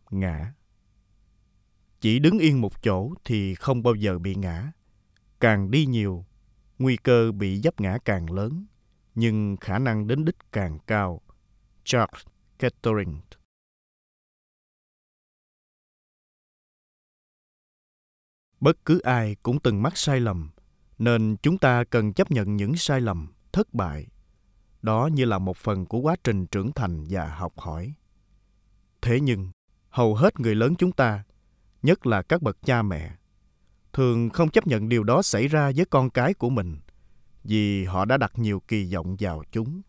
ngã. Chỉ đứng yên một chỗ thì không bao giờ bị ngã. Càng đi nhiều, nguy cơ bị vấp ngã càng lớn, nhưng khả năng đến đích càng cao. Charles Kettering. Bất cứ ai cũng từng mắc sai lầm, nên chúng ta cần chấp nhận những sai lầm, thất bại. Đó như là một phần của quá trình trưởng thành và học hỏi. Thế nhưng, hầu hết người lớn chúng ta, nhất là các bậc cha mẹ, thường không chấp nhận điều đó xảy ra với con cái của mình, vì họ đã đặt nhiều kỳ vọng vào chúng.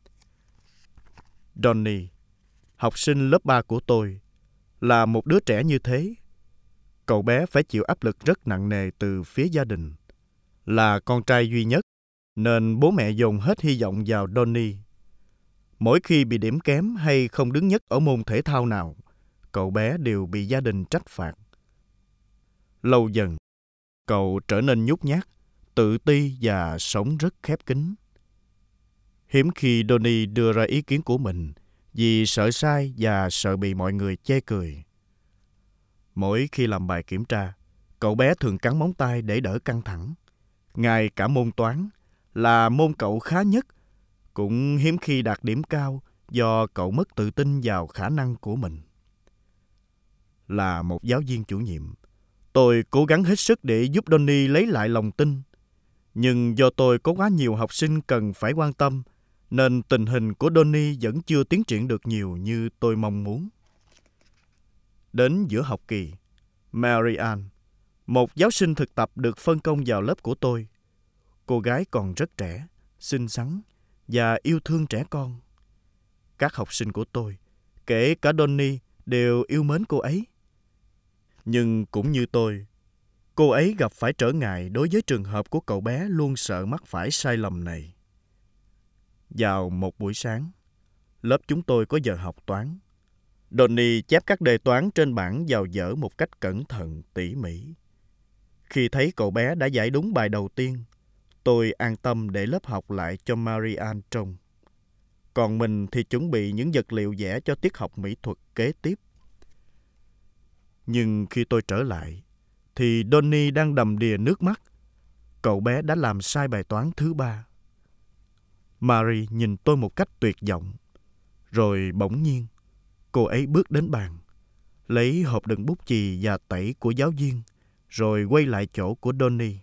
Donnie, học sinh lớp 3 của tôi, là một đứa trẻ như thế. Cậu bé phải chịu áp lực rất nặng nề từ phía gia đình. Là con trai duy nhất, nên bố mẹ dồn hết hy vọng vào Donnie. Mỗi khi bị điểm kém hay không đứng nhất ở môn thể thao nào, cậu bé đều bị gia đình trách phạt. Lâu dần, cậu trở nên nhút nhát, tự ti và sống rất khép kín. Hiếm khi Donnie đưa ra ý kiến của mình vì sợ sai và sợ bị mọi người chê cười. Mỗi khi làm bài kiểm tra, cậu bé thường cắn móng tay để đỡ căng thẳng. Ngay cả môn toán, là môn cậu khá nhất, cũng hiếm khi đạt điểm cao do cậu mất tự tin vào khả năng của mình. Là một giáo viên chủ nhiệm, tôi cố gắng hết sức để giúp Donnie lấy lại lòng tin. Nhưng do tôi có quá nhiều học sinh cần phải quan tâm, nên tình hình của Donnie vẫn chưa tiến triển được nhiều như tôi mong muốn. Đến giữa học kỳ, Mary Ann, một giáo sinh thực tập được phân công vào lớp của tôi. Cô gái còn rất trẻ, xinh xắn và yêu thương trẻ con. Các học sinh của tôi, kể cả Donnie, đều yêu mến cô ấy. Nhưng cũng như tôi, cô ấy gặp phải trở ngại đối với trường hợp của cậu bé luôn sợ mắc phải sai lầm này. Vào một buổi sáng, lớp chúng tôi có giờ học toán. Donnie chép các đề toán trên bảng vào dở một cách cẩn thận, tỉ mỉ. Khi thấy cậu bé đã giải đúng bài đầu tiên, tôi an tâm để lớp học lại cho Mary Ann trông. Còn mình thì chuẩn bị những vật liệu vẽ cho tiết học mỹ thuật kế tiếp. Nhưng khi tôi trở lại, thì Donnie đang đầm đìa nước mắt. Cậu bé đã làm sai bài toán thứ 3. Mary nhìn tôi một cách tuyệt vọng. Rồi bỗng nhiên, cô ấy bước đến bàn, lấy hộp đựng bút chì và tẩy của giáo viên, rồi quay lại chỗ của Donnie.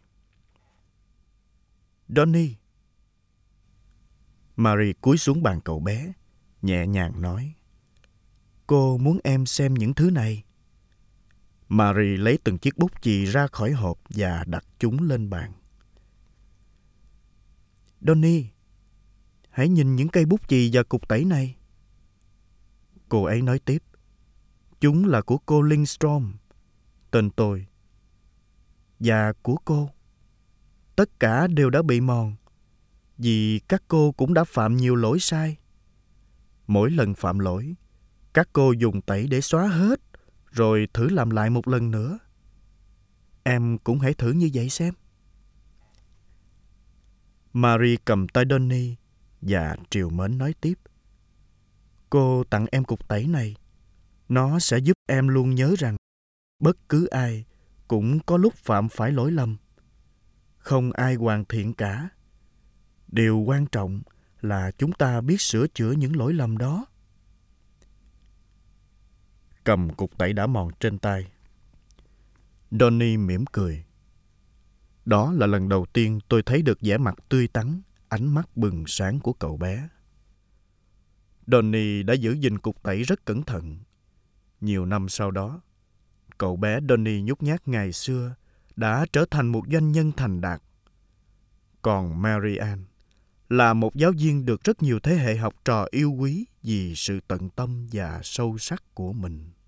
Donnie. Mary cúi xuống bàn cậu bé, nhẹ nhàng nói: Cô muốn em xem những thứ này. Mary lấy từng chiếc bút chì ra khỏi hộp và đặt chúng lên bàn. Donnie, hãy nhìn những cây bút chì và cục tẩy này. Cô ấy nói tiếp: Chúng là của cô Lindstrom, tên tôi, và của cô. Tất cả đều đã bị mòn, vì các cô cũng đã phạm nhiều lỗi sai. Mỗi lần phạm lỗi, các cô dùng tẩy để xóa hết, rồi thử làm lại một lần nữa. Em cũng hãy thử như vậy xem. Mary cầm tay Donnie và trìu mến nói tiếp: Cô tặng em cục tẩy này. Nó sẽ giúp em luôn nhớ rằng bất cứ ai cũng có lúc phạm phải lỗi lầm. Không ai hoàn thiện cả. Điều quan trọng là chúng ta biết sửa chữa những lỗi lầm đó. Cầm cục tẩy đã mòn trên tay, Donnie mỉm cười. Đó là lần đầu tiên tôi thấy được vẻ mặt tươi tắn, ánh mắt bừng sáng của cậu bé. Donnie đã giữ gìn cục tẩy rất cẩn thận. Nhiều năm sau đó, cậu bé Donnie nhút nhát ngày xưa đã trở thành một doanh nhân thành đạt. Còn Mary Ann là một giáo viên được rất nhiều thế hệ học trò yêu quý vì sự tận tâm và sâu sắc của mình.